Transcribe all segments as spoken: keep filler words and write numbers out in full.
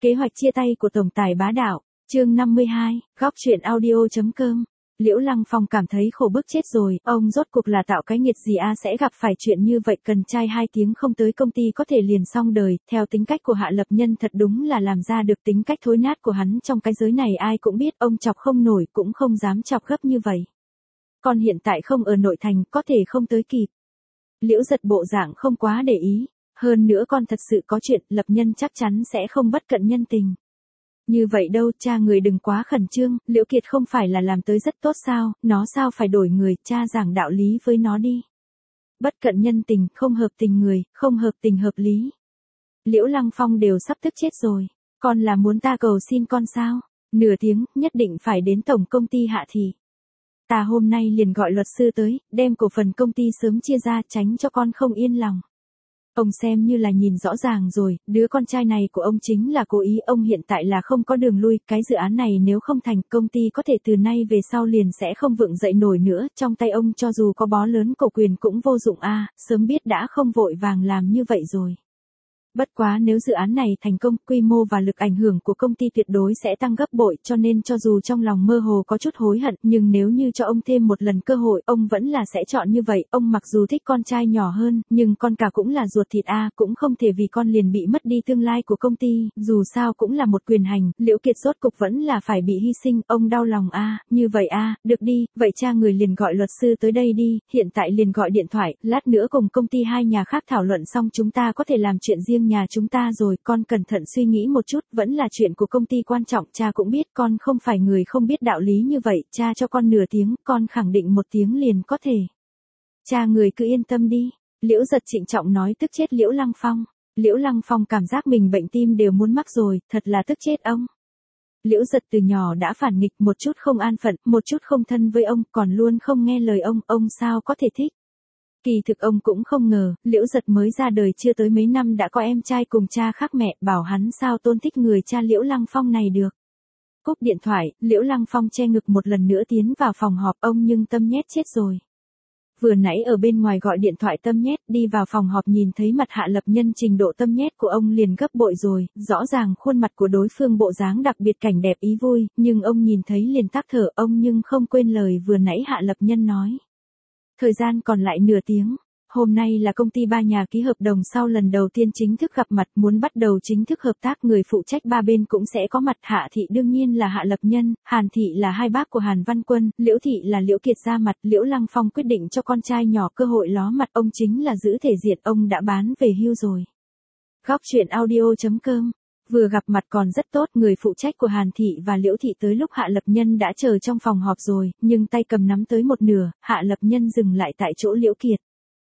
Kế hoạch chia tay của tổng tài bá đạo, chương năm mươi hai, góc truyện audio.com. Liễu Lăng Phong cảm thấy khổ bức chết rồi, ông rốt cuộc là tạo cái nghiệt gì a sẽ gặp phải chuyện như vậy, cần trai hai tiếng không tới công ty có thể liền xong đời, theo tính cách của Hạ Lập Nhân thật đúng là làm ra được tính cách thối nát của hắn trong cái giới này ai cũng biết, ông chọc không nổi cũng không dám chọc gấp như vậy. Còn hiện tại không ở nội thành, có thể không tới kịp. Liễu Giật bộ dạng không quá để ý, hơn nữa con thật sự có chuyện, Lập Nhân chắc chắn sẽ không bất cận nhân tình. Như vậy đâu, cha người đừng quá khẩn trương, Liễu Kiệt không phải là làm tới rất tốt sao, nó sao phải đổi người, cha giảng đạo lý với nó đi. Bất cận nhân tình, không hợp tình người, không hợp tình hợp lý. Liễu Lăng Phong đều sắp tức chết rồi, con là muốn ta cầu xin con sao? Nửa tiếng, nhất định phải đến tổng công ty Hạ Thị. Ta hôm nay liền gọi luật sư tới, đem cổ phần công ty sớm chia ra, tránh cho con không yên lòng. Ông xem như là nhìn rõ ràng rồi, đứa con trai này của ông chính là cố ý, ông hiện tại là không có đường lui, cái dự án này nếu không thành, công ty có thể từ nay về sau liền sẽ không vững dậy nổi nữa, trong tay ông cho dù có bó lớn cổ quyền cũng vô dụng a, sớm biết đã không vội vàng làm như vậy rồi. Bất quá nếu dự án này thành công, quy mô và lực ảnh hưởng của công ty tuyệt đối sẽ tăng gấp bội, cho nên cho dù trong lòng mơ hồ có chút hối hận, nhưng nếu như cho ông thêm một lần cơ hội, ông vẫn là sẽ chọn như vậy. Ông mặc dù thích con trai nhỏ hơn, nhưng con cả cũng là ruột thịt a, cũng không thể vì con liền bị mất đi tương lai của công ty, dù sao cũng là một quyền hành, Liễu Kiệt rốt cục vẫn là phải bị hy sinh, ông đau lòng a, như vậy a, được đi, vậy cha người liền gọi luật sư tới đây đi, hiện tại liền gọi điện thoại, lát nữa cùng công ty hai nhà khác thảo luận xong chúng ta có thể làm chuyện riêng nhà chúng ta rồi, con cẩn thận suy nghĩ một chút, vẫn là chuyện của công ty quan trọng, cha cũng biết con không phải người không biết đạo lý như vậy, cha cho con nửa tiếng, con khẳng định một tiếng liền có thể. Cha người cứ yên tâm đi, Liễu Giật trịnh trọng nói, tức chết Liễu Lăng Phong. Liễu Lăng Phong cảm giác mình bệnh tim đều muốn mắc rồi, thật là tức chết ông. Liễu Giật từ nhỏ đã phản nghịch, một chút không an phận, một chút không thân với ông, còn luôn không nghe lời ông, ông sao có thể thích. Kỳ thực ông cũng không ngờ, Liễu Giật mới ra đời chưa tới mấy năm đã có em trai cùng cha khác mẹ, bảo hắn sao tôn thích người cha Liễu Lăng Phong này được. Cúp điện thoại, Liễu Lăng Phong che ngực một lần nữa tiến vào phòng họp, ông nhưng tâm nhét chết rồi. Vừa nãy ở bên ngoài gọi điện thoại tâm nhét, đi vào phòng họp nhìn thấy mặt Hạ Lập Nhân, trình độ tâm nhét của ông liền gấp bội rồi, rõ ràng khuôn mặt của đối phương bộ dáng đặc biệt cảnh đẹp ý vui, nhưng ông nhìn thấy liền tắc thở, ông nhưng không quên lời vừa nãy Hạ Lập Nhân nói. Thời gian còn lại nửa tiếng, hôm nay là công ty ba nhà ký hợp đồng sau lần đầu tiên chính thức gặp mặt, muốn bắt đầu chính thức hợp tác, người phụ trách ba bên cũng sẽ có mặt. Hạ Thị đương nhiên là Hạ Lập Nhân, Hàn Thị là hai bác của Hàn Văn Quân, Liễu Thị là Liễu Kiệt ra mặt. Liễu Lăng Phong quyết định cho con trai nhỏ cơ hội ló mặt, ông chính là giữ thể diện, ông đã bán về hưu rồi. Góc truyện audio.com. Vừa gặp mặt còn rất tốt, người phụ trách của Hàn Thị và Liễu Thị tới lúc Hạ Lập Nhân đã chờ trong phòng họp rồi, nhưng tay cầm nắm tới một nửa, Hạ Lập Nhân dừng lại tại chỗ Liễu Kiệt.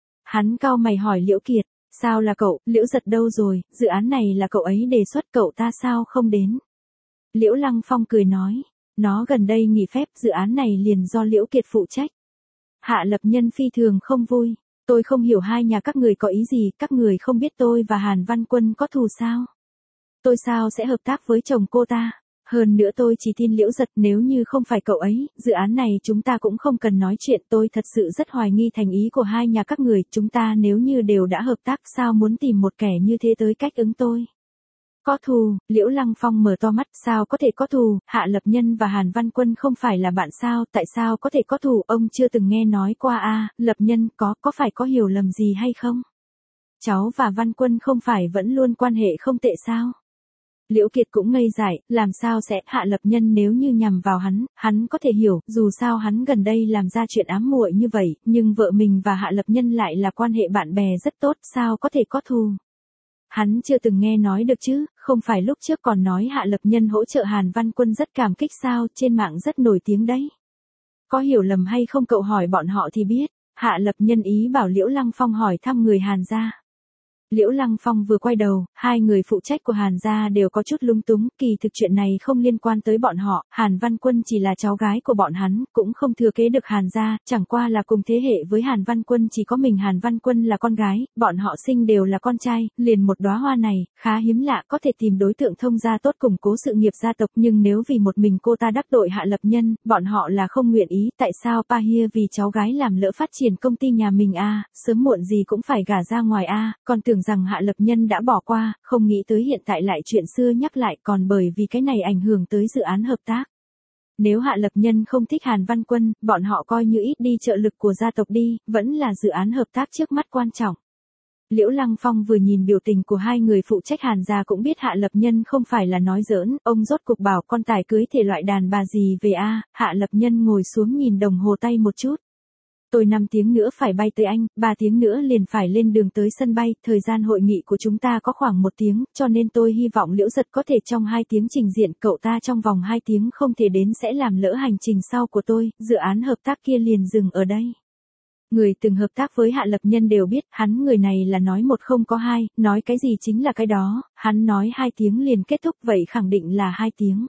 Hắn cau mày hỏi Liễu Kiệt, sao là cậu, Liễu Giật đâu rồi, dự án này là cậu ấy đề xuất, cậu ta sao không đến. Liễu Lăng Phong cười nói, nó gần đây nghỉ phép, dự án này liền do Liễu Kiệt phụ trách. Hạ Lập Nhân phi thường không vui, tôi không hiểu hai nhà các người có ý gì, các người không biết tôi và Hàn Văn Quân có thù sao. Tôi sao sẽ hợp tác với chồng cô ta, hơn nữa tôi chỉ tin Liễu Giật, nếu như không phải cậu ấy, dự án này chúng ta cũng không cần nói chuyện, tôi thật sự rất hoài nghi thành ý của hai nhà các người, chúng ta nếu như đều đã hợp tác sao muốn tìm một kẻ như thế tới cách ứng tôi. Có thù, Liễu Lăng Phong mở to mắt, sao có thể có thù, Hạ Lập Nhân và Hàn Văn Quân không phải là bạn sao, tại sao có thể có thù, ông chưa từng nghe nói qua a, Lập Nhân có, có phải có hiểu lầm gì hay không? Cháu và Văn Quân không phải vẫn luôn quan hệ không tệ sao? Liễu Kiệt cũng ngây dại, làm sao sẽ, Hạ Lập Nhân nếu như nhằm vào hắn, hắn có thể hiểu, dù sao hắn gần đây làm ra chuyện ám muội như vậy, nhưng vợ mình và Hạ Lập Nhân lại là quan hệ bạn bè rất tốt, sao có thể có thù. Hắn chưa từng nghe nói được chứ, không phải lúc trước còn nói Hạ Lập Nhân hỗ trợ Hàn Văn Quân rất cảm kích sao, trên mạng rất nổi tiếng đấy. Có hiểu lầm hay không cậu hỏi bọn họ thì biết, Hạ Lập Nhân ý bảo Liễu Lăng Phong hỏi thăm người Hàn gia. Liễu Lăng Phong vừa quay đầu, hai người phụ trách của Hàn gia đều có chút lung túng, kỳ thực chuyện này không liên quan tới bọn họ, Hàn Văn Quân chỉ là cháu gái của bọn hắn, cũng không thừa kế được Hàn gia, chẳng qua là cùng thế hệ với Hàn Văn Quân, chỉ có mình Hàn Văn Quân là con gái, bọn họ sinh đều là con trai, liền một đóa hoa này, khá hiếm lạ, có thể tìm đối tượng thông gia tốt củng cố sự nghiệp gia tộc, nhưng nếu vì một mình cô ta đắc tội Hạ Lập Nhân, bọn họ là không nguyện ý, tại sao Pa Hia vì cháu gái làm lỡ phát triển công ty nhà mình a, sớm muộn gì cũng phải gả ra ngoài a, còn tưởng tưởng rằng Hạ Lập Nhân đã bỏ qua, không nghĩ tới hiện tại lại chuyện xưa nhắc lại, còn bởi vì cái này ảnh hưởng tới dự án hợp tác. Nếu Hạ Lập Nhân không thích Hàn Văn Quân, bọn họ coi như ít đi trợ lực của gia tộc đi, vẫn là dự án hợp tác trước mắt quan trọng. Liễu Lăng Phong vừa nhìn biểu tình của hai người phụ trách Hàn gia cũng biết Hạ Lập Nhân không phải là nói giỡn, ông rốt cuộc bảo con tài cưới thể loại đàn bà gì về a. Hạ Lập Nhân ngồi xuống nhìn đồng hồ tay một chút. Tôi năm tiếng nữa phải bay tới Anh, ba tiếng nữa liền phải lên đường tới sân bay, thời gian hội nghị của chúng ta có khoảng một tiếng, cho nên tôi hy vọng Liễu Giật có thể trong hai tiếng trình diện, cậu ta trong vòng hai tiếng không thể đến sẽ làm lỡ hành trình sau của tôi, dự án hợp tác kia liền dừng ở đây. Người từng hợp tác với Hạ Lập Nhân đều biết, hắn người này là nói một không có hai, nói cái gì chính là cái đó, hắn nói hai tiếng liền kết thúc vậy khẳng định là hai tiếng.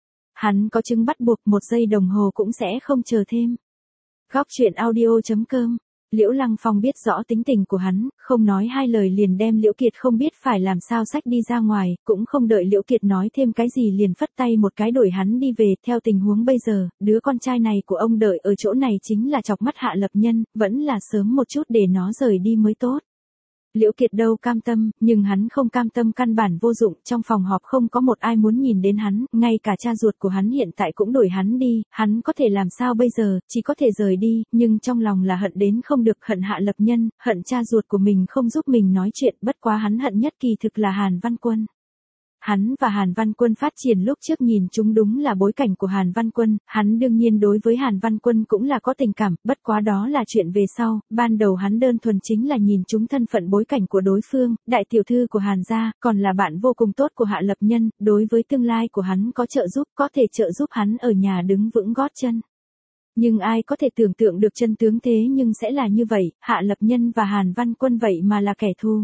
Hắn có chứng bắt buộc một giây đồng hồ cũng sẽ không chờ thêm. Góc truyện audio chấm com. Liễu Lăng Phong biết rõ tính tình của hắn, không nói hai lời liền đem Liễu Kiệt không biết phải làm sao xách đi ra ngoài, cũng không đợi Liễu Kiệt nói thêm cái gì liền phất tay một cái đuổi hắn đi về. Theo tình huống bây giờ, đứa con trai này của ông đợi ở chỗ này chính là chọc mắt Hạ Lập Nhân, vẫn là sớm một chút để nó rời đi mới tốt. Liễu Kiệt đâu cam tâm, nhưng hắn không cam tâm căn bản vô dụng, trong phòng họp không có một ai muốn nhìn đến hắn, ngay cả cha ruột của hắn hiện tại cũng đuổi hắn đi, hắn có thể làm sao bây giờ, chỉ có thể rời đi, nhưng trong lòng là hận đến không được, hận Hạ Lập Nhân, hận cha ruột của mình không giúp mình nói chuyện, bất quá hắn hận nhất kỳ thực là Hàn Văn Quân. Hắn và Hàn Văn Quân phát triển lúc trước nhìn chúng đúng là bối cảnh của Hàn Văn Quân, hắn đương nhiên đối với Hàn Văn Quân cũng là có tình cảm, bất quá đó là chuyện về sau, ban đầu hắn đơn thuần chính là nhìn chúng thân phận bối cảnh của đối phương, đại tiểu thư của Hàn gia, còn là bạn vô cùng tốt của Hạ Lập Nhân, đối với tương lai của hắn có trợ giúp, có thể trợ giúp hắn ở nhà đứng vững gót chân. Nhưng ai có thể tưởng tượng được chân tướng thế nhưng sẽ là như vậy, Hạ Lập Nhân và Hàn Văn Quân vậy mà là kẻ thù.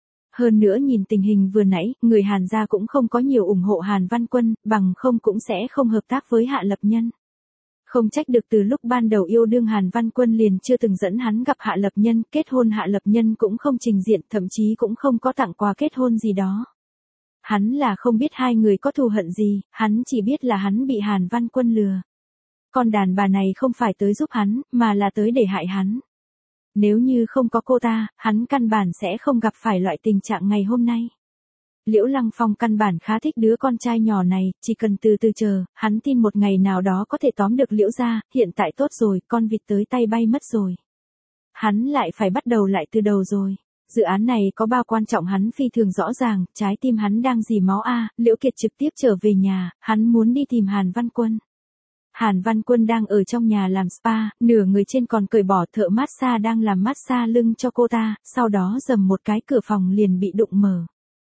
Hơn nữa nhìn tình hình vừa nãy, người Hàn gia cũng không có nhiều ủng hộ Hàn Văn Quân, bằng không cũng sẽ không hợp tác với Hạ Lập Nhân. Không trách được từ lúc ban đầu yêu đương Hàn Văn Quân liền chưa từng dẫn hắn gặp Hạ Lập Nhân, kết hôn Hạ Lập Nhân cũng không trình diện, thậm chí cũng không có tặng quà kết hôn gì đó. Hắn là không biết hai người có thù hận gì, hắn chỉ biết là hắn bị Hàn Văn Quân lừa. Con đàn bà này không phải tới giúp hắn, mà là tới để hại hắn. Nếu như không có cô ta, hắn căn bản sẽ không gặp phải loại tình trạng ngày hôm nay. Liễu Lăng Phong căn bản khá thích đứa con trai nhỏ này, chỉ cần từ từ chờ, hắn tin một ngày nào đó có thể tóm được Liễu gia, hiện tại tốt rồi, con vịt tới tay bay mất rồi. Hắn lại phải bắt đầu lại từ đầu rồi. Dự án này có bao quan trọng hắn phi thường rõ ràng, trái tim hắn đang dì máu a. Liễu Kiệt trực tiếp trở về nhà, hắn muốn đi tìm Hàn Văn Quân. Hàn Văn Quân đang ở trong nhà làm spa, nửa người trên còn cởi bỏ, thợ massage đang làm massage lưng cho cô ta, sau đó dầm một cái cửa phòng liền bị đụng mở.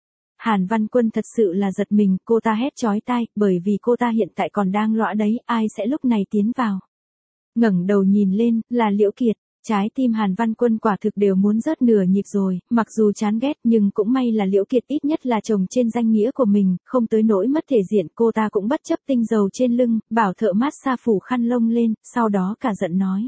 Hàn Văn Quân thật sự là giật mình, cô ta hét chói tai, bởi vì cô ta hiện tại còn đang lõa đấy, ai sẽ lúc này tiến vào. Ngẩng đầu nhìn lên, là Liễu Kiệt. Trái tim Hàn Văn Quân quả thực đều muốn rớt nửa nhịp rồi, mặc dù chán ghét nhưng cũng may là Liễu Kiệt ít nhất là chồng trên danh nghĩa của mình, không tới nỗi mất thể diện. Cô ta cũng bất chấp tinh dầu trên lưng, bảo thợ massage phủ khăn lông lên, sau đó cả giận nói.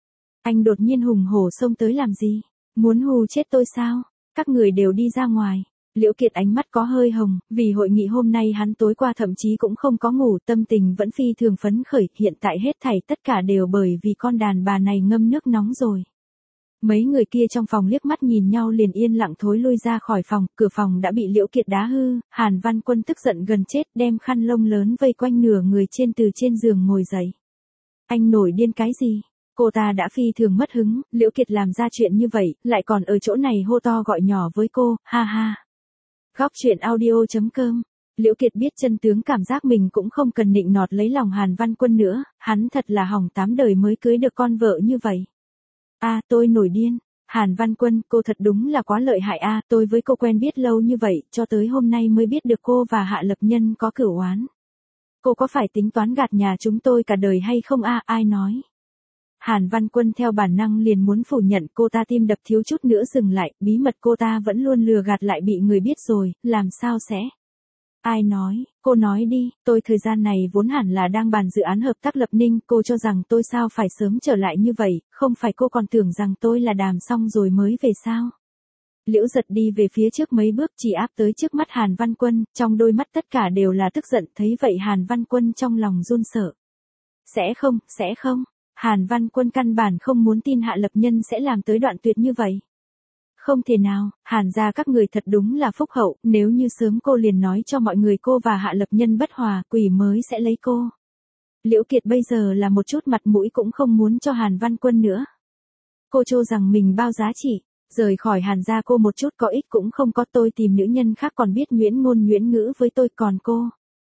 Anh đột nhiên hùng hổ xông tới làm gì? Muốn hù chết tôi sao? Các người đều đi ra ngoài. Liễu Kiệt ánh mắt có hơi hồng, vì hội nghị hôm nay hắn tối qua thậm chí cũng không có ngủ, tâm tình vẫn phi thường phấn khởi, hiện tại hết thảy tất cả đều bởi vì con đàn bà này ngâm nước nóng rồi. Mấy người kia trong phòng liếc mắt nhìn nhau liền yên lặng thối lui ra khỏi phòng, cửa phòng đã bị Liễu Kiệt đá hư, Hàn Văn Quân tức giận gần chết đem khăn lông lớn vây quanh nửa người trên từ trên giường ngồi dậy. Anh nổi điên cái gì? Cô ta đã phi thường mất hứng, Liễu Kiệt làm ra chuyện như vậy, lại còn ở chỗ này hô to gọi nhỏ với cô, ha ha. Góc truyện audio chấm com. Liễu Kiệt biết chân tướng, cảm giác mình cũng không cần nịnh nọt lấy lòng Hàn Văn Quân nữa, hắn thật là hỏng tám đời mới cưới được con vợ như vậy. A, à, tôi nổi điên. Hàn Văn Quân, cô thật đúng là quá lợi hại a, à, tôi với cô quen biết lâu như vậy, cho tới hôm nay mới biết được cô và Hạ Lập Nhân có cửu oán. Cô có phải tính toán gạt nhà chúng tôi cả đời hay không a, à, ai nói? Hàn Văn Quân theo bản năng liền muốn phủ nhận, cô ta tim đập thiếu chút nữa dừng lại, bí mật cô ta vẫn luôn lừa gạt lại bị người biết rồi, làm sao sẽ? Ai nói, cô nói đi, tôi thời gian này vốn hẳn là đang bàn dự án hợp tác Lập Ninh, cô cho rằng tôi sao phải sớm trở lại như vậy, không phải cô còn tưởng rằng tôi là đàm xong rồi mới về sao? Liễu Giật đi về phía trước mấy bước chỉ áp tới trước mắt Hàn Văn Quân, trong đôi mắt tất cả đều là tức giận, thấy vậy Hàn Văn Quân trong lòng run sợ. Sẽ không, sẽ không. Hàn Văn Quân căn bản không muốn tin Hạ Lập Nhân sẽ làm tới đoạn tuyệt như vậy. Không thể nào, Hàn gia các người thật đúng là phúc hậu, nếu như sớm cô liền nói cho mọi người cô và Hạ Lập Nhân bất hòa, quỷ mới sẽ lấy cô. Liễu Kiệt bây giờ là một chút mặt mũi cũng không muốn cho Hàn Văn Quân nữa. Cô cho rằng mình bao giá trị, rời khỏi Hàn gia cô một chút có ích cũng không có, tôi tìm nữ nhân khác còn biết nhuyễn ngôn nhuyễn ngữ với tôi, còn cô.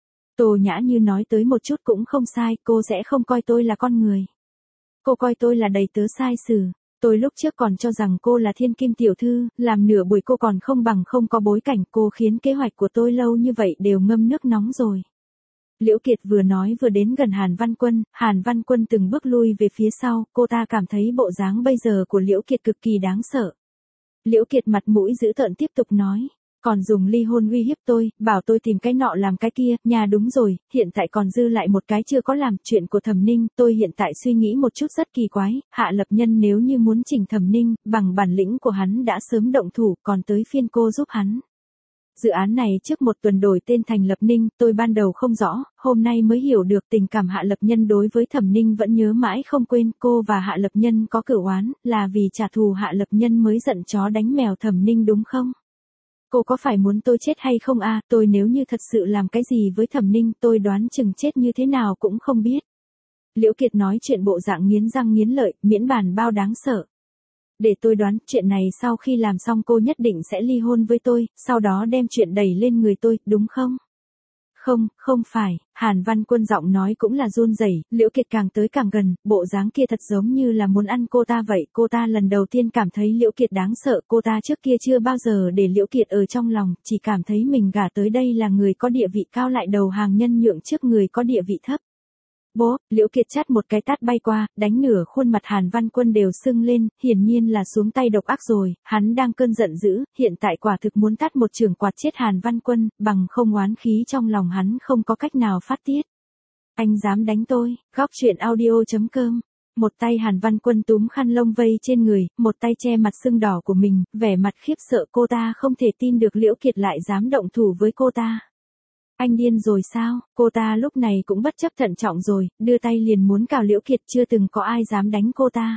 Tô Nhã Như nói tới một chút cũng không sai, cô sẽ không coi tôi là con người. Cô coi tôi là đầy tớ sai sử. Tôi lúc trước còn cho rằng cô là thiên kim tiểu thư, làm nửa buổi cô còn không bằng không có bối cảnh, cô khiến kế hoạch của tôi lâu như vậy đều ngâm nước nóng rồi. Liễu Kiệt vừa nói vừa đến gần Hàn Văn Quân, Hàn Văn Quân từng bước lui về phía sau, cô ta cảm thấy bộ dáng bây giờ của Liễu Kiệt cực kỳ đáng sợ. Liễu Kiệt mặt mũi dữ tợn tiếp tục nói, còn dùng ly hôn uy hiếp tôi, bảo tôi tìm cái nọ làm cái kia, nhà đúng rồi, hiện tại còn dư lại một cái chưa có làm, chuyện của Thẩm Ninh, tôi hiện tại suy nghĩ một chút rất kỳ quái, Hạ Lập Nhân nếu như muốn chỉnh Thẩm Ninh, bằng bản lĩnh của hắn đã sớm động thủ, còn tới phiên cô giúp hắn. Dự án này trước một tuần đổi tên thành Lập Ninh, tôi ban đầu không rõ, hôm nay mới hiểu được tình cảm Hạ Lập Nhân đối với Thẩm Ninh vẫn nhớ mãi không quên, cô và Hạ Lập Nhân có cửu oán, là vì trả thù Hạ Lập Nhân mới giận chó đánh mèo Thẩm Ninh đúng không? Cô có phải muốn tôi chết hay không à, tôi nếu như thật sự làm cái gì với Thẩm Ninh, tôi đoán chừng chết như thế nào cũng không biết. Liễu Kiệt nói chuyện bộ dạng nghiến răng nghiến lợi, miễn bàn bao đáng sợ. Để tôi đoán, chuyện này sau khi làm xong cô nhất định sẽ ly hôn với tôi, sau đó đem chuyện đẩy lên người tôi, đúng không? Không, không phải, Hàn Văn Quân giọng nói cũng là run rẩy, Liễu Kiệt càng tới càng gần, bộ dáng kia thật giống như là muốn ăn cô ta vậy, cô ta lần đầu tiên cảm thấy Liễu Kiệt đáng sợ, cô ta trước kia chưa bao giờ để Liễu Kiệt ở trong lòng, chỉ cảm thấy mình gả tới đây là người có địa vị cao lại đầu hàng nhân nhượng trước người có địa vị thấp. Bố, Liễu Kiệt chát một cái tát bay qua, đánh nửa khuôn mặt Hàn Văn Quân đều sưng lên, hiển nhiên là xuống tay độc ác rồi, hắn đang cơn giận dữ, hiện tại quả thực muốn tát một chưởng quạt chết Hàn Văn Quân, bằng không oán khí trong lòng hắn không có cách nào phát tiết. Anh dám đánh tôi, góc truyện audio chấm com. Một tay Hàn Văn Quân túm khăn lông vây trên người, một tay che mặt sưng đỏ của mình, vẻ mặt khiếp sợ, cô ta không thể tin được Liễu Kiệt lại dám động thủ với cô ta. Anh điên rồi sao, cô ta lúc này cũng bất chấp thận trọng rồi, đưa tay liền muốn cào Liễu Kiệt, chưa từng có ai dám đánh cô ta.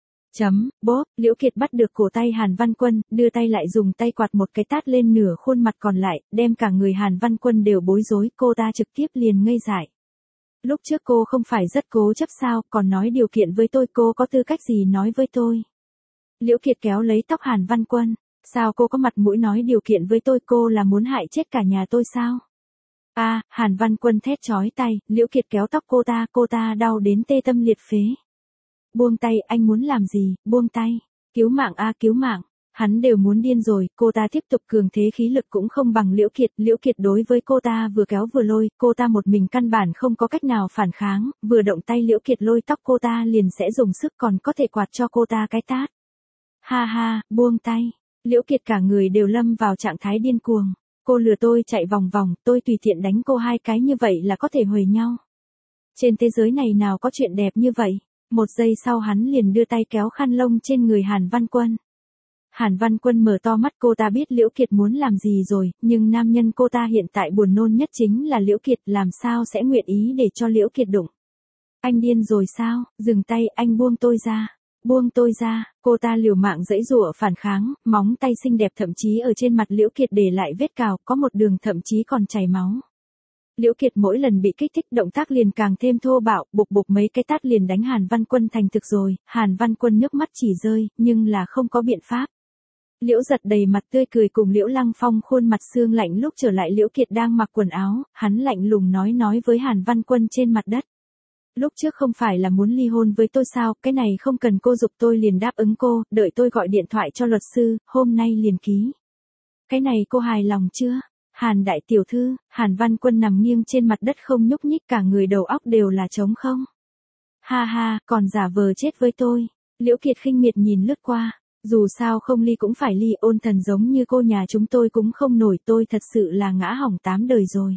Chấm, bóp, Liễu Kiệt bắt được cổ tay Hàn Văn Quân, đưa tay lại dùng tay quạt một cái tát lên nửa khuôn mặt còn lại, đem cả người Hàn Văn Quân đều bối rối, cô ta trực tiếp liền ngây dại. Lúc trước cô không phải rất cố chấp sao, còn nói điều kiện với tôi, cô có tư cách gì nói với tôi? Liễu Kiệt kéo lấy tóc Hàn Văn Quân, sao cô có mặt mũi nói điều kiện với tôi, cô là muốn hại chết cả nhà tôi sao? A, à, Hàn Văn Quân thét chói tay, Liễu Kiệt kéo tóc cô ta, cô ta đau đến tê tâm liệt phế. Buông tay, anh muốn làm gì, buông tay, cứu mạng a, à, cứu mạng, hắn đều muốn điên rồi, cô ta tiếp tục cường thế khí lực cũng không bằng Liễu Kiệt, Liễu Kiệt đối với cô ta vừa kéo vừa lôi, cô ta một mình căn bản không có cách nào phản kháng, vừa động tay Liễu Kiệt lôi tóc cô ta liền sẽ dùng sức còn có thể quạt cho cô ta cái tát. Ha ha, buông tay, Liễu Kiệt cả người đều lâm vào trạng thái điên cuồng. Cô lừa tôi chạy vòng vòng, tôi tùy tiện đánh cô hai cái như vậy là có thể huề nhau. Trên thế giới này nào có chuyện đẹp như vậy. Một giây sau hắn liền đưa tay kéo khăn lông trên người Hàn Văn Quân. Hàn Văn Quân mở to mắt, cô ta biết Liễu Kiệt muốn làm gì rồi, nhưng nam nhân cô ta hiện tại buồn nôn nhất chính là Liễu Kiệt, làm sao sẽ nguyện ý để cho Liễu Kiệt đụng. Anh điên rồi sao, dừng tay, anh buông tôi ra. Buông tôi ra, cô ta liều mạng giãy giụa phản kháng, móng tay xinh đẹp thậm chí ở trên mặt Liễu Kiệt để lại vết cào, có một đường thậm chí còn chảy máu. Liễu Kiệt mỗi lần bị kích thích động tác liền càng thêm thô bạo, bục bục mấy cái tát liền đánh Hàn Văn Quân thành thực rồi, Hàn Văn Quân nước mắt chỉ rơi, nhưng là không có biện pháp. Liễu Giật đầy mặt tươi cười cùng Liễu Lăng Phong khuôn mặt sương lạnh lúc trở lại Liễu Kiệt đang mặc quần áo, hắn lạnh lùng nói nói với Hàn Văn Quân trên mặt đất. Lúc trước không phải là muốn ly hôn với tôi sao, cái này không cần cô giục tôi liền đáp ứng cô, đợi tôi gọi điện thoại cho luật sư, hôm nay liền ký. Cái này cô hài lòng chưa? Hàn đại tiểu thư, Hàn Văn Quân nằm nghiêng trên mặt đất không nhúc nhích, cả người đầu óc đều là trống không. Ha ha, còn giả vờ chết với tôi. Liễu Kiệt khinh miệt nhìn lướt qua, dù sao không ly cũng phải ly, ôn thần giống như cô nhà chúng tôi cũng không nổi, tôi thật sự là ngã hỏng tám đời rồi.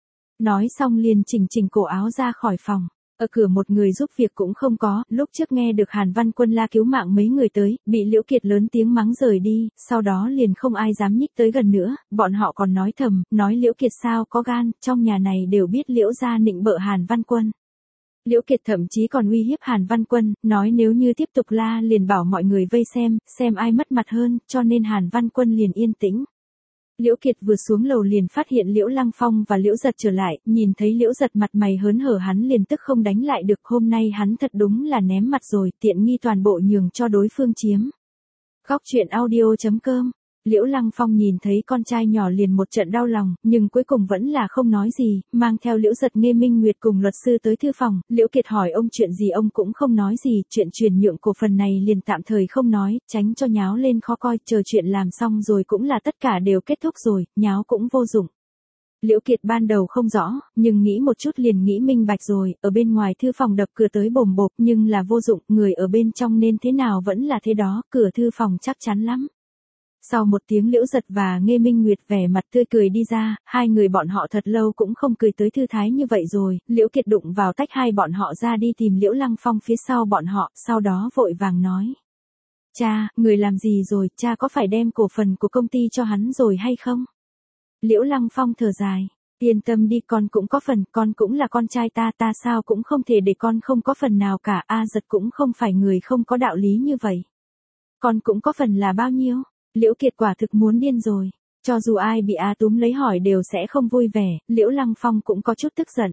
Nói xong liền chỉnh chỉnh cổ áo ra khỏi phòng. Ở cửa một người giúp việc cũng không có, lúc trước nghe được Hàn Văn Quân la cứu mạng mấy người tới, bị Liễu Kiệt lớn tiếng mắng rời đi, sau đó liền không ai dám nhích tới gần nữa, bọn họ còn nói thầm, nói Liễu Kiệt sao có gan, trong nhà này đều biết Liễu gia nịnh bợ Hàn Văn Quân. Liễu Kiệt thậm chí còn uy hiếp Hàn Văn Quân, nói nếu như tiếp tục la liền bảo mọi người vây xem, xem ai mất mặt hơn, cho nên Hàn Văn Quân liền yên tĩnh. Liễu Kiệt vừa xuống lầu liền phát hiện Liễu Lăng Phong và Liễu Giật trở lại, nhìn thấy Liễu Giật mặt mày hớn hở hắn liền tức không đánh lại được, hôm nay hắn thật đúng là ném mặt rồi, tiện nghi toàn bộ nhường cho đối phương chiếm. Góc truyện audio chấm com. Liễu Lăng Phong nhìn thấy con trai nhỏ liền một trận đau lòng, nhưng cuối cùng vẫn là không nói gì, mang theo Liễu Giật Nghê Minh Nguyệt cùng luật sư tới thư phòng, Liễu Kiệt hỏi ông chuyện gì ông cũng không nói gì, chuyện chuyển nhượng cổ phần này liền tạm thời không nói, tránh cho nháo lên khó coi, chờ chuyện làm xong rồi cũng là tất cả đều kết thúc rồi, nháo cũng vô dụng. Liễu Kiệt ban đầu không rõ, nhưng nghĩ một chút liền nghĩ minh bạch rồi, ở bên ngoài thư phòng đập cửa tới bồm bộp nhưng là vô dụng, người ở bên trong nên thế nào vẫn là thế đó, cửa thư phòng chắc chắn lắm. Sau một tiếng Liễu Giật và Nghê Minh Nguyệt vẻ mặt tươi cười đi ra, hai người bọn họ thật lâu cũng không cười tới thư thái như vậy rồi, Liễu Kiệt đụng vào tách hai bọn họ ra đi tìm Liễu Lăng Phong phía sau bọn họ, sau đó vội vàng nói. Cha, người làm gì rồi, cha có phải đem cổ phần của công ty cho hắn rồi hay không? Liễu Lăng Phong thở dài, yên tâm đi con cũng có phần, con cũng là con trai ta, ta sao cũng không thể để con không có phần nào cả, A Giật cũng không phải người không có đạo lý như vậy. Con cũng có phần là bao nhiêu? Liễu Kiệt quả thực muốn điên rồi, cho dù ai bị A túm lấy hỏi đều sẽ không vui vẻ, Liễu Lăng Phong cũng có chút tức giận.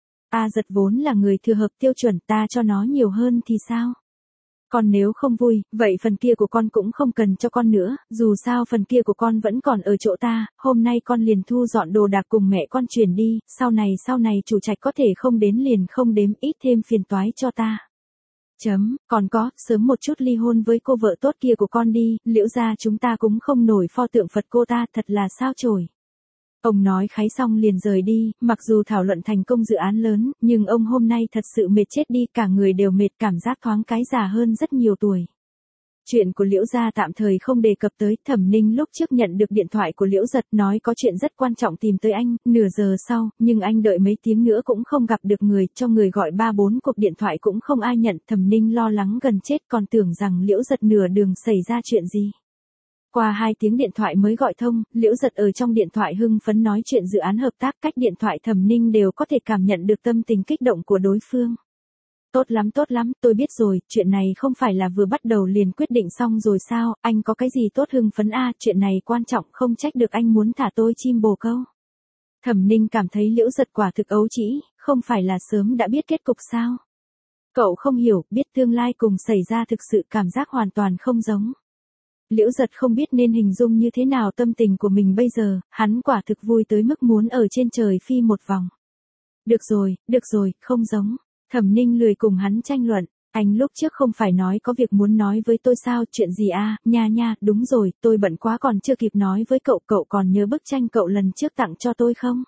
A Giật vốn là người thừa hợp tiêu chuẩn, ta cho nó nhiều hơn thì sao? Còn nếu không vui, vậy phần kia của con cũng không cần cho con nữa, dù sao phần kia của con vẫn còn ở chỗ ta, hôm nay con liền thu dọn đồ đạc cùng mẹ con chuyển đi, sau này sau này chủ trạch có thể không đến liền không đếm, ít thêm phiền toái cho ta. Chấm, còn có, sớm một chút ly hôn với cô vợ tốt kia của con đi, Liễu gia chúng ta cũng không nổi pho tượng Phật cô ta, thật là sao chổi. Ông nói khái xong liền rời đi, mặc dù thảo luận thành công dự án lớn, nhưng ông hôm nay thật sự mệt chết đi, cả người đều mệt, cảm giác thoáng cái già hơn rất nhiều tuổi. Chuyện của Liễu gia tạm thời không đề cập tới, Thẩm Ninh lúc trước nhận được điện thoại của Liễu Giật nói có chuyện rất quan trọng tìm tới anh, nửa giờ sau, nhưng anh đợi mấy tiếng nữa cũng không gặp được người, cho người gọi ba bốn cuộc điện thoại cũng không ai nhận, Thẩm Ninh lo lắng gần chết còn tưởng rằng Liễu Giật nửa đường xảy ra chuyện gì. Qua hai tiếng điện thoại mới gọi thông, Liễu Giật ở trong điện thoại hưng phấn nói chuyện dự án hợp tác, cách điện thoại Thẩm Ninh đều có thể cảm nhận được tâm tình kích động của đối phương. Tốt lắm tốt lắm, tôi biết rồi, chuyện này không phải là vừa bắt đầu liền quyết định xong rồi sao, anh có cái gì tốt hưng phấn a, chuyện này quan trọng, không trách được anh muốn thả tôi chim bồ câu. Thẩm Ninh cảm thấy Liễu Giật quả thực ấu trĩ, không phải là sớm đã biết kết cục sao. Cậu không hiểu, biết tương lai cùng xảy ra thực sự cảm giác hoàn toàn không giống. Liễu Giật không biết nên hình dung như thế nào tâm tình của mình bây giờ, hắn quả thực vui tới mức muốn ở trên trời phi một vòng. Được rồi, được rồi, không giống. Thẩm Ninh lười cùng hắn tranh luận, anh lúc trước không phải nói có việc muốn nói với tôi sao, chuyện gì a, à? Nha nha, đúng rồi, tôi bận quá còn chưa kịp nói với cậu, cậu còn nhớ bức tranh cậu lần trước tặng cho tôi không?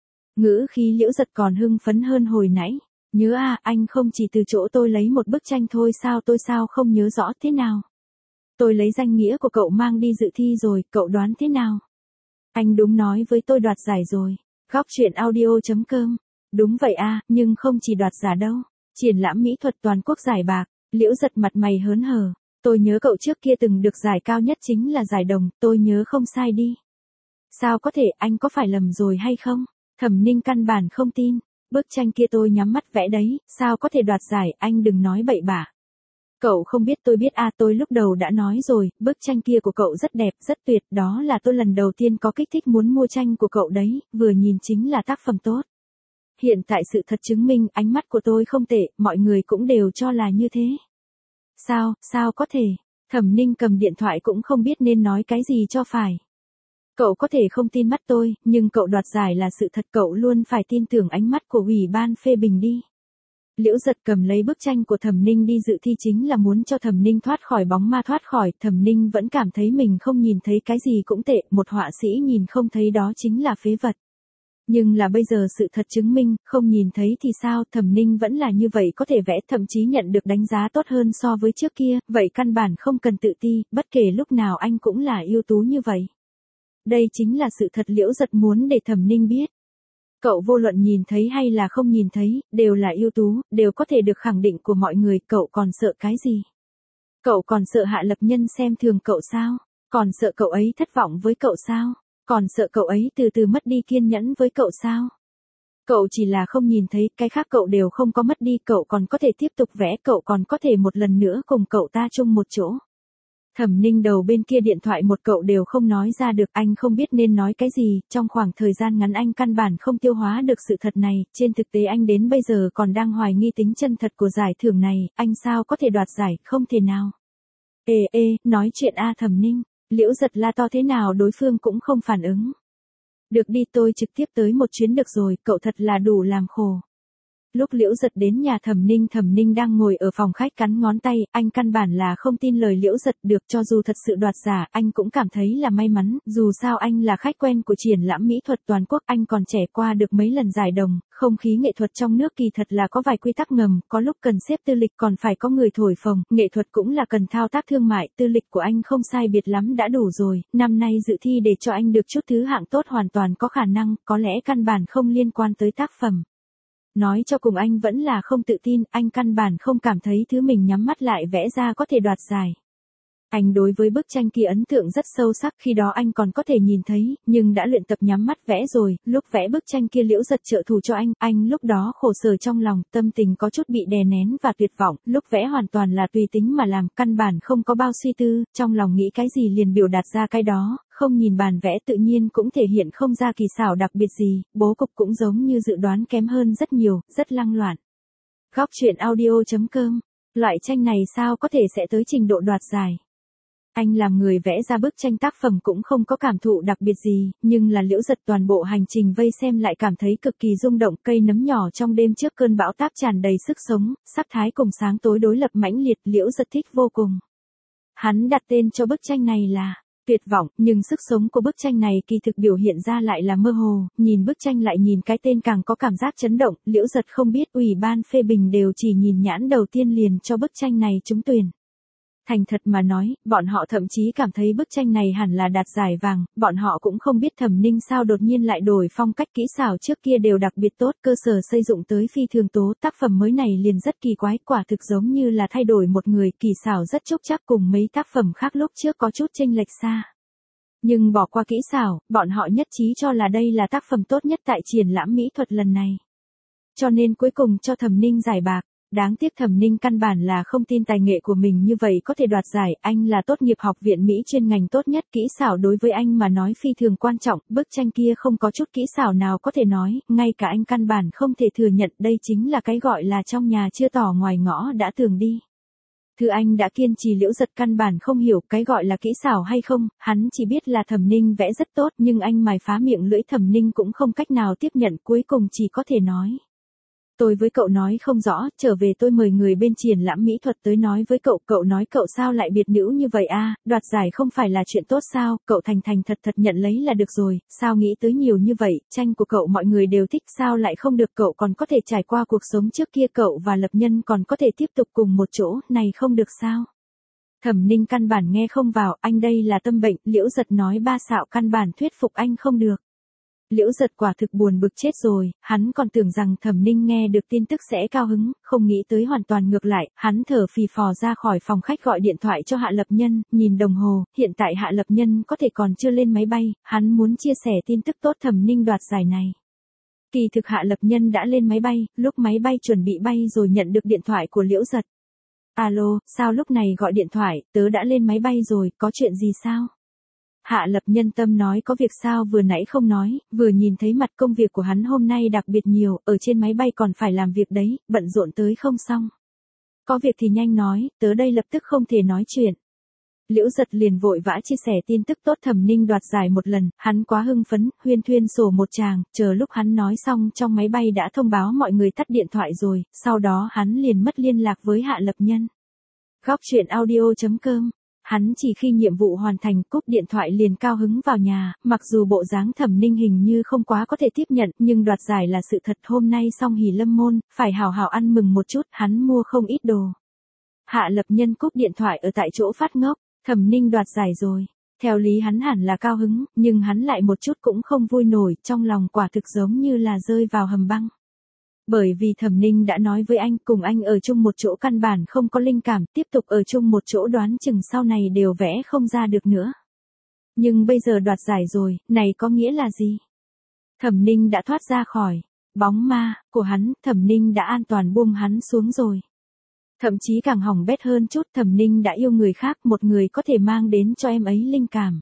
Ngữ khí Liễu Giật còn hưng phấn hơn hồi nãy, nhớ à, anh không chỉ từ chỗ tôi lấy một bức tranh thôi sao, tôi sao không nhớ rõ thế nào? Tôi lấy danh nghĩa của cậu mang đi dự thi rồi, cậu đoán thế nào? Anh đúng nói với tôi đoạt giải rồi. Góc truyện audio chấm com. Đúng vậy a, nhưng không chỉ đoạt giải đâu. Triển lãm mỹ thuật toàn quốc giải bạc, Liễu Giật mặt mày hớn hở. Tôi nhớ cậu trước kia từng được giải cao nhất chính là giải đồng, tôi nhớ không sai đi. Sao có thể, anh có phải lầm rồi hay không? Thẩm Ninh căn bản không tin. Bức tranh kia tôi nhắm mắt vẽ đấy, sao có thể đoạt giải, anh đừng nói bậy bạ. Cậu không biết tôi biết a, à, tôi lúc đầu đã nói rồi, bức tranh kia của cậu rất đẹp, rất tuyệt, đó là tôi lần đầu tiên có kích thích muốn mua tranh của cậu đấy, vừa nhìn chính là tác phẩm tốt. Hiện tại sự thật chứng minh ánh mắt của tôi không tệ, mọi người cũng đều cho là như thế. Sao, sao có thể? Thẩm Ninh cầm điện thoại cũng không biết nên nói cái gì cho phải. Cậu có thể không tin mắt tôi, nhưng cậu đoạt giải là sự thật, cậu luôn phải tin tưởng ánh mắt của ủy ban phê bình đi. Liễu Giật cầm lấy bức tranh của Thẩm Ninh đi dự thi chính là muốn cho Thẩm Ninh thoát khỏi bóng ma, thoát khỏi, Thẩm Ninh vẫn cảm thấy mình không nhìn thấy cái gì cũng tệ, một họa sĩ nhìn không thấy đó chính là phế vật. Nhưng là bây giờ sự thật chứng minh, không nhìn thấy thì sao, Thẩm Ninh vẫn là như vậy có thể vẽ, thậm chí nhận được đánh giá tốt hơn so với trước kia, vậy căn bản không cần tự ti, bất kể lúc nào anh cũng là ưu tú như vậy. Đây chính là sự thật Liễu Giật muốn để Thẩm Ninh biết. Cậu vô luận nhìn thấy hay là không nhìn thấy, đều là ưu tú, đều có thể được khẳng định của mọi người, cậu còn sợ cái gì? Cậu còn sợ Hạ Lập Nhân xem thường cậu sao? Còn sợ cậu ấy thất vọng với cậu sao? Còn sợ cậu ấy từ từ mất đi kiên nhẫn với cậu sao? Cậu chỉ là không nhìn thấy, cái khác cậu đều không có mất đi, cậu còn có thể tiếp tục vẽ, cậu còn có thể một lần nữa cùng cậu ta chung một chỗ. Thẩm Ninh đầu bên kia điện thoại một cậu đều không nói ra được, anh không biết nên nói cái gì, trong khoảng thời gian ngắn anh căn bản không tiêu hóa được sự thật này, trên thực tế anh đến bây giờ còn đang hoài nghi tính chân thật của giải thưởng này, anh sao có thể đoạt giải, không thể nào. Ê ê, nói chuyện a Thẩm Ninh, Liễu Giật la to thế nào đối phương cũng không phản ứng. Được đi, tôi trực tiếp tới một chuyến được rồi, cậu thật là đủ làm khổ. Lúc Liễu Giật đến nhà Thẩm Ninh, Thẩm Ninh đang ngồi ở phòng khách cắn ngón tay, anh căn bản là không tin lời Liễu Giật được, cho dù thật sự đoạt giả, anh cũng cảm thấy là may mắn, dù sao anh là khách quen của triển lãm mỹ thuật toàn quốc, anh còn trẻ qua được mấy lần giải đồng, không khí nghệ thuật trong nước kỳ thật là có vài quy tắc ngầm, có lúc cần xếp tư lịch còn phải có người thổi phồng, nghệ thuật cũng là cần thao tác thương mại, tư lịch của anh không sai biệt lắm đã đủ rồi, năm nay dự thi để cho anh được chút thứ hạng tốt hoàn toàn có khả năng, có lẽ căn bản không liên quan tới tác phẩm. Nói cho cùng anh vẫn là không tự tin, anh căn bản không cảm thấy thứ mình nhắm mắt lại vẽ ra có thể đoạt giải. Anh đối với bức tranh kia ấn tượng rất sâu sắc, khi đó anh còn có thể nhìn thấy, nhưng đã luyện tập nhắm mắt vẽ rồi, lúc vẽ bức tranh kia Liễu Giật trợ thủ cho anh, anh lúc đó khổ sở trong lòng, tâm tình có chút bị đè nén và tuyệt vọng, lúc vẽ hoàn toàn là tùy tính mà làm, căn bản không có bao suy tư, trong lòng nghĩ cái gì liền biểu đạt ra cái đó, không nhìn bàn vẽ tự nhiên cũng thể hiện không ra kỳ xảo đặc biệt gì, bố cục cũng giống như dự đoán kém hơn rất nhiều, rất lăng loạn. Góc truyện audio chấm com, loại tranh này sao có thể sẽ tới trình độ đoạt giải. Anh làm người vẽ ra bức tranh tác phẩm cũng không có cảm thụ đặc biệt gì, nhưng là Liễu Giật toàn bộ hành trình vây xem lại cảm thấy cực kỳ rung động, cây nấm nhỏ trong đêm trước cơn bão táp tràn đầy sức sống, sắc thái cùng sáng tối đối lập mãnh liệt, Liễu Giật thích vô cùng. Hắn đặt tên cho bức tranh này là tuyệt vọng, nhưng sức sống của bức tranh này kỳ thực biểu hiện ra lại là mơ hồ, nhìn bức tranh lại nhìn cái tên càng có cảm giác chấn động, Liễu Giật không biết ủy ban phê bình đều chỉ nhìn nhãn đầu tiên liền cho bức tranh này trúng tuyển. Thành thật mà nói, bọn họ thậm chí cảm thấy bức tranh này hẳn là đạt giải vàng, bọn họ cũng không biết Thẩm Ninh sao đột nhiên lại đổi phong cách, kỹ xảo trước kia đều đặc biệt tốt, cơ sở xây dựng tới phi thường tố, tác phẩm mới này liền rất kỳ quái, quả thực giống như là thay đổi một người, kỳ xảo rất chúc chắc cùng mấy tác phẩm khác lúc trước có chút chênh lệch xa. Nhưng bỏ qua kỹ xảo, bọn họ nhất trí cho là đây là tác phẩm tốt nhất tại triển lãm mỹ thuật lần này. Cho nên cuối cùng cho Thẩm Ninh giải bạc. Đáng tiếc Thẩm Ninh căn bản là không tin tài nghệ của mình như vậy có thể đoạt giải, anh là tốt nghiệp học viện Mỹ chuyên ngành tốt nhất, kỹ xảo đối với anh mà nói phi thường quan trọng, bức tranh kia không có chút kỹ xảo nào có thể nói, ngay cả anh căn bản không thể thừa nhận, đây chính là cái gọi là trong nhà chưa tỏ ngoài ngõ đã tường đi. Thứ anh đã kiên trì Liễu Giật căn bản không hiểu cái gọi là kỹ xảo hay không, hắn chỉ biết là Thẩm Ninh vẽ rất tốt, nhưng anh mài phá miệng lưỡi Thẩm Ninh cũng không cách nào tiếp nhận, cuối cùng chỉ có thể nói. Tôi với cậu nói không rõ, trở về tôi mời người bên triển lãm mỹ thuật tới nói với cậu, cậu nói cậu sao lại biệt nữ như vậy a, đoạt giải không phải là chuyện tốt sao, cậu thành thành thật thật nhận lấy là được rồi, sao nghĩ tới nhiều như vậy, tranh của cậu mọi người đều thích, sao lại không được, cậu còn có thể trải qua cuộc sống trước kia, cậu và Lập Nhân còn có thể tiếp tục cùng một chỗ, này không được sao. Thẩm Ninh căn bản nghe không vào, anh đây là tâm bệnh, Liễu Giật nói ba xạo căn bản thuyết phục anh không được. Liễu Giật quả thực buồn bực chết rồi, hắn còn tưởng rằng Thẩm Ninh nghe được tin tức sẽ cao hứng, không nghĩ tới hoàn toàn ngược lại, hắn thở phì phò ra khỏi phòng khách gọi điện thoại cho Hạ Lập Nhân, nhìn đồng hồ, hiện tại Hạ Lập Nhân có thể còn chưa lên máy bay, hắn muốn chia sẻ tin tức tốt Thẩm Ninh đoạt giải này. Kỳ thực Hạ Lập Nhân đã lên máy bay, lúc máy bay chuẩn bị bay rồi nhận được điện thoại của Liễu Giật. Alo, sao lúc này gọi điện thoại, tớ đã lên máy bay rồi, có chuyện gì sao? Hạ Lập Nhân tâm nói có việc sao vừa nãy không nói, vừa nhìn thấy mặt công việc của hắn hôm nay đặc biệt nhiều, ở trên máy bay còn phải làm việc đấy, bận rộn tới không xong. Có việc thì nhanh nói, tớ đây lập tức không thể nói chuyện. Liễu Giật liền vội vã chia sẻ tin tức tốt Thẩm Ninh đoạt giải một lần, hắn quá hưng phấn, huyên thuyên sổ một tràng, chờ lúc hắn nói xong trong máy bay đã thông báo mọi người tắt điện thoại rồi, sau đó hắn liền mất liên lạc với Hạ Lập Nhân. Góc truyện audio chấm com. Hắn chỉ khi nhiệm vụ hoàn thành cúp điện thoại liền cao hứng vào nhà, mặc dù bộ dáng Thẩm Ninh hình như không quá có thể tiếp nhận, nhưng đoạt giải là sự thật, hôm nay xong hỉ lâm môn, phải hào hào ăn mừng một chút, hắn mua không ít đồ. Hạ Lập Nhân cúp điện thoại ở tại chỗ phát ngốc, Thẩm Ninh đoạt giải rồi. Theo lý hắn hẳn là cao hứng, nhưng hắn lại một chút cũng không vui nổi, trong lòng quả thực giống như là rơi vào hầm băng. Bởi vì Thẩm Ninh đã nói với anh, cùng anh ở chung một chỗ căn bản không có linh cảm, tiếp tục ở chung một chỗ đoán chừng sau này đều vẽ không ra được nữa. Nhưng bây giờ đoạt giải rồi, này có nghĩa là gì? Thẩm Ninh đã thoát ra khỏi Bóng ma của hắn, Thẩm Ninh đã an toàn buông hắn xuống rồi. Thậm chí càng hỏng bét hơn chút, Thẩm Ninh đã yêu người khác, một người có thể mang đến cho em ấy linh cảm.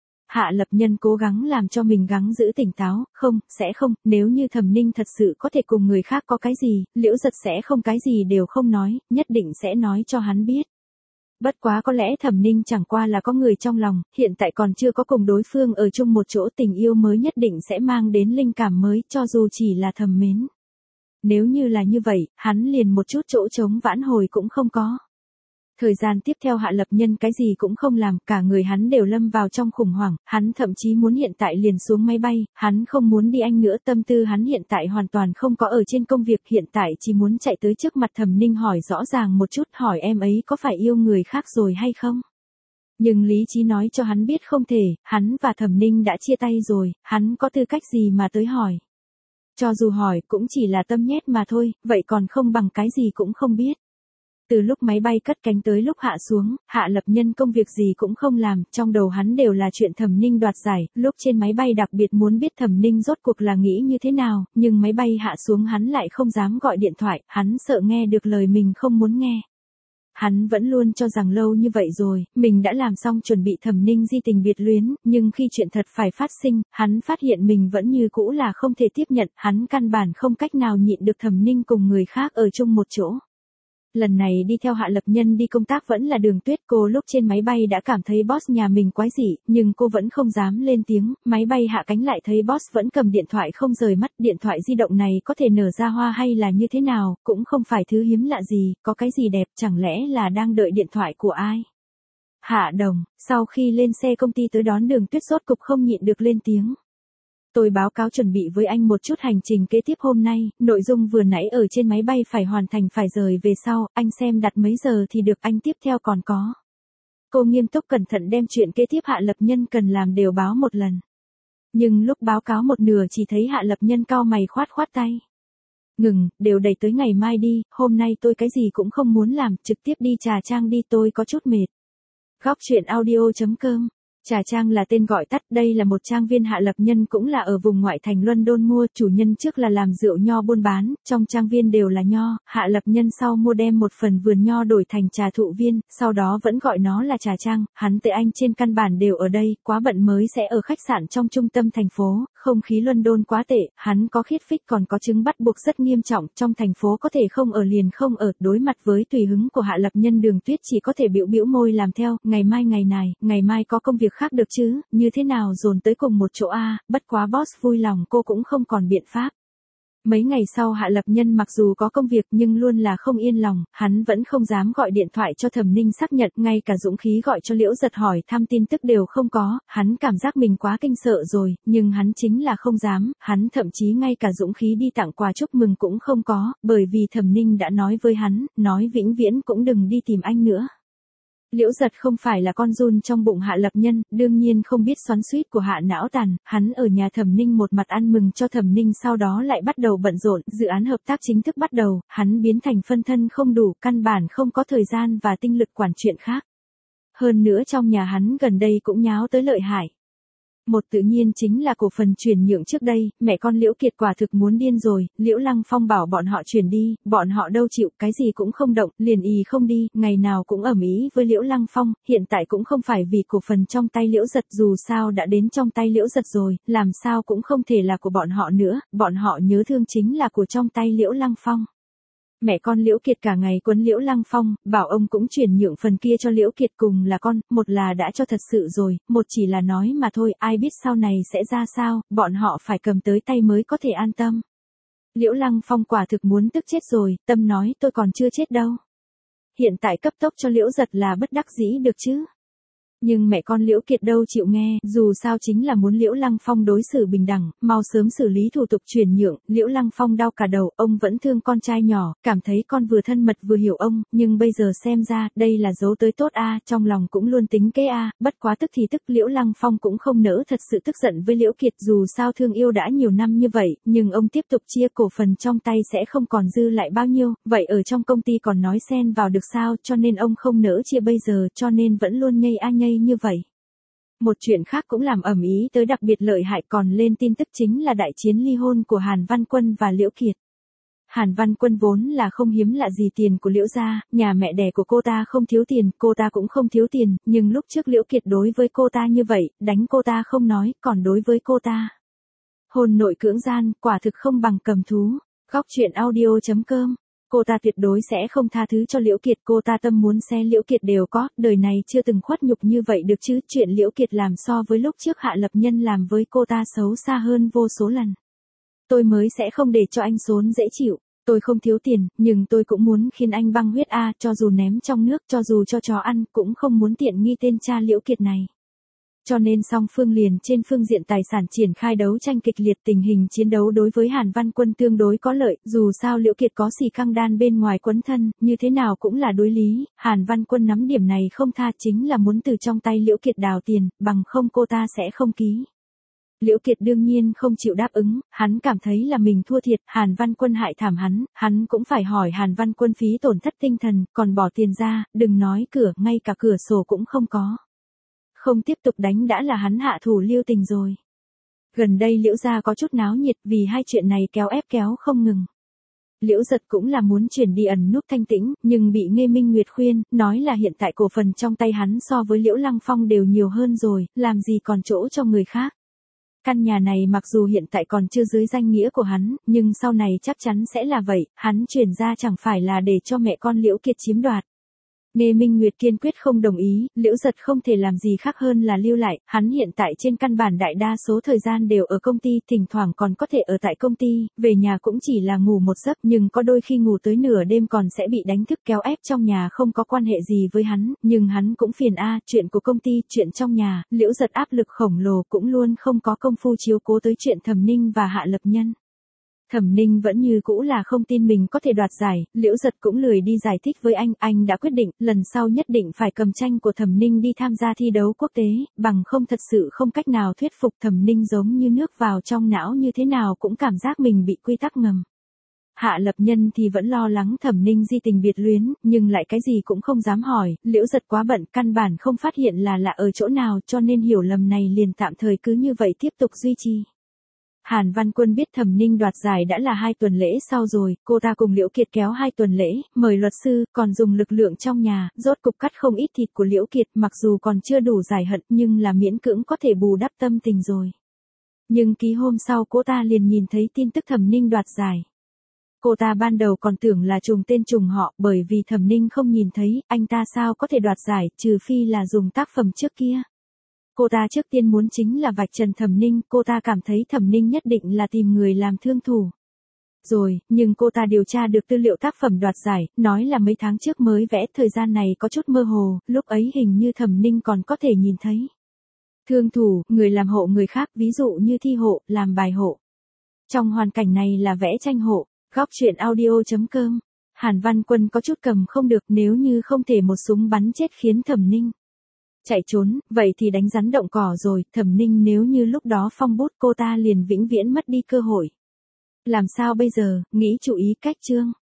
Hạ Lập Nhân cố gắng làm cho mình gắng giữ tỉnh táo, không, sẽ không, nếu như Thẩm Ninh thật sự có thể cùng người khác có cái gì, Liễu Giật sẽ không cái gì đều không nói, nhất định sẽ nói cho hắn biết. Bất quá có lẽ Thẩm Ninh chẳng qua là có người trong lòng, hiện tại còn chưa có cùng đối phương ở chung một chỗ, tình yêu mới nhất định sẽ mang đến linh cảm mới, cho dù chỉ là thầm mến. Nếu như là như vậy, hắn liền một chút chỗ trống vãn hồi cũng không có. Thời gian tiếp theo Hạ Lập Nhân cái gì cũng không làm, cả người hắn đều lâm vào trong khủng hoảng, hắn thậm chí muốn hiện tại liền xuống máy bay, hắn không muốn đi Anh nữa, tâm tư hắn hiện tại hoàn toàn không có ở trên công việc, hiện tại chỉ muốn chạy tới trước mặt Thẩm Ninh hỏi rõ ràng một chút, hỏi em ấy có phải yêu người khác rồi hay không. Nhưng lý trí nói cho hắn biết không thể, hắn và Thẩm Ninh đã chia tay rồi, hắn có tư cách gì mà tới hỏi. Cho dù hỏi cũng chỉ là tâm nhét mà thôi, vậy còn không bằng cái gì cũng không biết. Từ lúc máy bay cất cánh tới lúc hạ xuống, Hạ Lập Nhân công việc gì cũng không làm, trong đầu hắn đều là chuyện Thẩm Ninh đoạt giải, lúc trên máy bay đặc biệt muốn biết Thẩm Ninh rốt cuộc là nghĩ như thế nào, nhưng máy bay hạ xuống hắn lại không dám gọi điện thoại, hắn sợ nghe được lời mình không muốn nghe. Hắn vẫn luôn cho rằng lâu như vậy rồi, mình đã làm xong chuẩn bị Thẩm Ninh di tình biệt luyến, nhưng khi chuyện thật phải phát sinh, hắn phát hiện mình vẫn như cũ là không thể tiếp nhận, hắn căn bản không cách nào nhịn được Thẩm Ninh cùng người khác ở chung một chỗ. Lần này đi theo Hạ Lập Nhân đi công tác vẫn là Đường Tuyết, cô lúc trên máy bay đã cảm thấy boss nhà mình quái dị, nhưng cô vẫn không dám lên tiếng, máy bay hạ cánh lại thấy boss vẫn cầm điện thoại không rời mắt, điện thoại di động này có thể nở ra hoa hay là như thế nào, cũng không phải thứ hiếm lạ gì, có cái gì đẹp, chẳng lẽ là đang đợi điện thoại của ai. Hạ Đồng, sau khi lên xe công ty tới đón Đường Tuyết rốt cục không nhịn được lên tiếng. Tôi báo cáo chuẩn bị với anh một chút hành trình kế tiếp hôm nay, nội dung vừa nãy ở trên máy bay phải hoàn thành phải rời về sau, anh xem đặt mấy giờ thì được, anh tiếp theo còn có. Cô nghiêm túc cẩn thận đem chuyện kế tiếp Hạ Lập Nhân cần làm đều báo một lần. Nhưng lúc báo cáo một nửa chỉ thấy Hạ Lập Nhân cau mày khoát khoát tay. Ngừng, đều đẩy tới ngày mai đi, hôm nay tôi cái gì cũng không muốn làm, trực tiếp đi Trà Trang đi, tôi có chút mệt. Góc truyện audio chấm com. Trà Trang là tên gọi tắt, đây là một trang viên Hạ Lập Nhân cũng là ở vùng ngoại thành London mua, chủ nhân trước là làm rượu nho buôn bán, trong trang viên đều là nho, Hạ Lập Nhân sau mua đem một phần vườn nho đổi thành trà thụ viên, sau đó vẫn gọi nó là Trà Trang, hắn tự anh trên căn bản đều ở đây, quá bận mới sẽ ở khách sạn trong trung tâm thành phố, không khí London quá tệ, hắn có khiết phích còn có chứng bắt buộc rất nghiêm trọng, trong thành phố có thể không ở liền không ở, đối mặt với tùy hứng của Hạ Lập Nhân Đường Tuyết chỉ có thể bĩu bĩu môi làm theo, ngày mai ngày này, ngày mai có công việc khác được chứ, như thế nào dồn tới cùng một chỗ a, bất quá boss vui lòng cô cũng không còn biện pháp. Mấy ngày sau Hạ Lập Nhân mặc dù có công việc nhưng luôn là không yên lòng, hắn vẫn không dám gọi điện thoại cho Thẩm Ninh xác nhận, ngay cả dũng khí gọi cho Liễu Giật hỏi thăm tin tức đều không có, hắn cảm giác mình quá kinh sợ rồi, nhưng hắn chính là không dám, hắn thậm chí ngay cả dũng khí đi tặng quà chúc mừng cũng không có, bởi vì Thẩm Ninh đã nói với hắn, nói vĩnh viễn cũng đừng đi tìm anh nữa. Liễu Giật không phải là con giun trong bụng Hạ Lập Nhân, đương nhiên không biết xoắn xuýt của Hạ não tàn, hắn ở nhà Thẩm Ninh một mặt ăn mừng cho Thẩm Ninh sau đó lại bắt đầu bận rộn, dự án hợp tác chính thức bắt đầu, hắn biến thành phân thân không đủ, căn bản không có thời gian và tinh lực quản chuyện khác. Hơn nữa trong nhà hắn gần đây cũng nháo tới lợi hại. Một tự nhiên chính là cổ phần chuyển nhượng trước đây, mẹ con Liễu Kiệt quả thực muốn điên rồi, Liễu Lăng Phong bảo bọn họ chuyển đi, bọn họ đâu chịu, cái gì cũng không động, liền ì không đi, ngày nào cũng ầm ĩ với Liễu Lăng Phong, hiện tại cũng không phải vì cổ phần trong tay Liễu Giật, dù sao đã đến trong tay Liễu Giật rồi, làm sao cũng không thể là của bọn họ nữa, bọn họ nhớ thương chính là của trong tay Liễu Lăng Phong. Mẹ con Liễu Kiệt cả ngày quấn Liễu Lăng Phong, bảo ông cũng chuyển nhượng phần kia cho Liễu Kiệt, cùng là con, một là đã cho thật sự rồi, một chỉ là nói mà thôi, ai biết sau này sẽ ra sao, bọn họ phải cầm tới tay mới có thể an tâm. Liễu Lăng Phong quả thực muốn tức chết rồi, tâm nói tôi còn chưa chết đâu. Hiện tại cấp tốc cho Liễu Giật là bất đắc dĩ được chứ. Nhưng mẹ con Liễu Kiệt đâu chịu nghe, dù sao chính là muốn Liễu Lăng Phong đối xử bình đẳng, mau sớm xử lý thủ tục chuyển nhượng, Liễu Lăng Phong đau cả đầu, ông vẫn thương con trai nhỏ, cảm thấy con vừa thân mật vừa hiểu ông, nhưng bây giờ xem ra, đây là dấu tới tốt a, trong lòng cũng luôn tính kế a, bất quá tức thì tức, Liễu Lăng Phong cũng không nỡ thật sự tức giận với Liễu Kiệt, dù sao thương yêu đã nhiều năm như vậy, nhưng ông tiếp tục chia cổ phần trong tay sẽ không còn dư lại bao nhiêu, vậy ở trong công ty còn nói xen vào được sao, cho nên ông không nỡ chia bây giờ, cho nên vẫn luôn nhây a nhây như vậy. Một chuyện khác cũng làm ầm ĩ tới đặc biệt lợi hại còn lên tin tức chính là đại chiến ly hôn của Hàn Văn Quân và Liễu Kiệt. Hàn Văn Quân vốn là không hiếm lạ gì tiền của Liễu gia, nhà mẹ đẻ của cô ta không thiếu tiền, cô ta cũng không thiếu tiền, nhưng lúc trước Liễu Kiệt đối với cô ta như vậy, đánh cô ta không nói, còn đối với cô ta hôn nội cưỡng gian, quả thực không bằng cầm thú. Góc truyện audio chấm com. Cô ta tuyệt đối sẽ không tha thứ cho Liễu Kiệt, cô ta tâm muốn xé Liễu Kiệt đều có, đời này chưa từng khuất nhục như vậy được chứ, chuyện Liễu Kiệt làm so với lúc trước Hạ Lập Nhân làm với cô ta xấu xa hơn vô số lần. Tôi mới sẽ không để cho anh xốn dễ chịu, tôi không thiếu tiền, nhưng tôi cũng muốn khiến anh băng huyết a, cho dù ném trong nước, cho dù cho chó ăn, cũng không muốn tiện nghi tên cha Liễu Kiệt này. Cho nên song phương liền trên phương diện tài sản triển khai đấu tranh kịch liệt, tình hình chiến đấu đối với Hàn Văn Quân tương đối có lợi, dù sao Liễu Kiệt có xì căng đan bên ngoài quấn thân, như thế nào cũng là đối lý, Hàn Văn Quân nắm điểm này không tha chính là muốn từ trong tay Liễu Kiệt đào tiền, bằng không cô ta sẽ không ký. Liễu Kiệt đương nhiên không chịu đáp ứng, hắn cảm thấy là mình thua thiệt, Hàn Văn Quân hại thảm hắn, hắn cũng phải hỏi Hàn Văn Quân phí tổn thất tinh thần, còn bỏ tiền ra, đừng nói cửa, ngay cả cửa sổ cũng không có. Không tiếp tục đánh đã là hắn hạ thủ lưu tình rồi. Gần đây Liễu gia có chút náo nhiệt vì hai chuyện này kéo ép kéo không ngừng. Liễu Giật cũng là muốn chuyển đi ẩn núp thanh tĩnh, nhưng bị Nghê Minh Nguyệt khuyên, nói là hiện tại cổ phần trong tay hắn so với Liễu Lăng Phong đều nhiều hơn rồi, làm gì còn chỗ cho người khác. Căn nhà này mặc dù hiện tại còn chưa dưới danh nghĩa của hắn, nhưng sau này chắc chắn sẽ là vậy, hắn chuyển ra chẳng phải là để cho mẹ con Liễu Kiệt chiếm đoạt. Nghê Minh Nguyệt kiên quyết không đồng ý, Liễu Giật không thể làm gì khác hơn là lưu lại, hắn hiện tại trên căn bản đại đa số thời gian đều ở công ty, thỉnh thoảng còn có thể ở tại công ty, về nhà cũng chỉ là ngủ một giấc, nhưng có đôi khi ngủ tới nửa đêm còn sẽ bị đánh thức kéo ép trong nhà không có quan hệ gì với hắn, nhưng hắn cũng phiền a, chuyện của công ty, chuyện trong nhà, Liễu Giật áp lực khổng lồ cũng luôn không có công phu chiếu cố tới chuyện Thẩm Ninh và Hạ Lập Nhân. Thẩm Ninh vẫn như cũ là không tin mình có thể đoạt giải, Liễu Giật cũng lười đi giải thích với anh, anh đã quyết định, lần sau nhất định phải cầm tranh của Thẩm Ninh đi tham gia thi đấu quốc tế, bằng không thật sự không cách nào thuyết phục Thẩm Ninh giống như nước vào trong não như thế nào cũng cảm giác mình bị quy tắc ngầm. Hạ Lập Nhân thì vẫn lo lắng Thẩm Ninh di tình biệt luyến, nhưng lại cái gì cũng không dám hỏi, Liễu Giật quá bận, căn bản không phát hiện là lạ ở chỗ nào, cho nên hiểu lầm này liền tạm thời cứ như vậy tiếp tục duy trì. Hàn Văn Quân biết Thẩm Ninh đoạt giải đã là hai tuần lễ sau rồi, cô ta cùng Liễu Kiệt kéo hai tuần lễ, mời luật sư, còn dùng lực lượng trong nhà, rốt cục cắt không ít thịt của Liễu Kiệt, mặc dù còn chưa đủ giải hận nhưng là miễn cưỡng có thể bù đắp tâm tình rồi. Nhưng ký hôm sau cô ta liền nhìn thấy tin tức Thẩm Ninh đoạt giải. Cô ta ban đầu còn tưởng là trùng tên trùng họ, bởi vì Thẩm Ninh không nhìn thấy, anh ta sao có thể đoạt giải, trừ phi là dùng tác phẩm trước kia. Cô ta trước tiên muốn chính là vạch trần Thẩm Ninh, cô ta cảm thấy Thẩm Ninh nhất định là tìm người làm thương thủ. Rồi, nhưng cô ta điều tra được tư liệu tác phẩm đoạt giải, nói là mấy tháng trước mới vẽ, thời gian này có chút mơ hồ, lúc ấy hình như Thẩm Ninh còn có thể nhìn thấy. Thương thủ, người làm hộ người khác, ví dụ như thi hộ, làm bài hộ. Trong hoàn cảnh này là vẽ tranh hộ. Góc truyện audio chấm com. Hàn Văn Quân có chút cầm không được, nếu như không thể một súng bắn chết khiến Thẩm Ninh chạy trốn, vậy thì đánh rắn động cỏ rồi, Thẩm Ninh nếu như lúc đó phong bút cô ta liền vĩnh viễn mất đi cơ hội. Làm sao bây giờ, nghĩ chú ý cách chương.